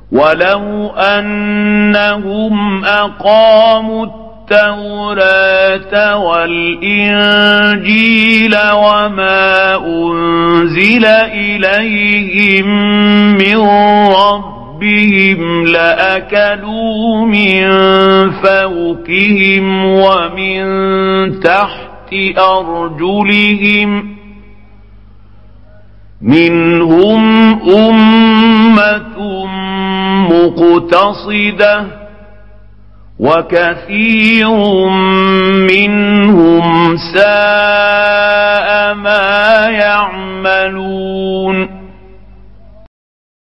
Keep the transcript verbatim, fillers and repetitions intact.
ولو أنهم أقاموا التوراة والإنجيل وما أنزل إليهم من ربهم لأكلوا من فوقهم ومن تحت أرجلهم منهم أمة مقتصدة وكثير منهم ساء ما يعملون.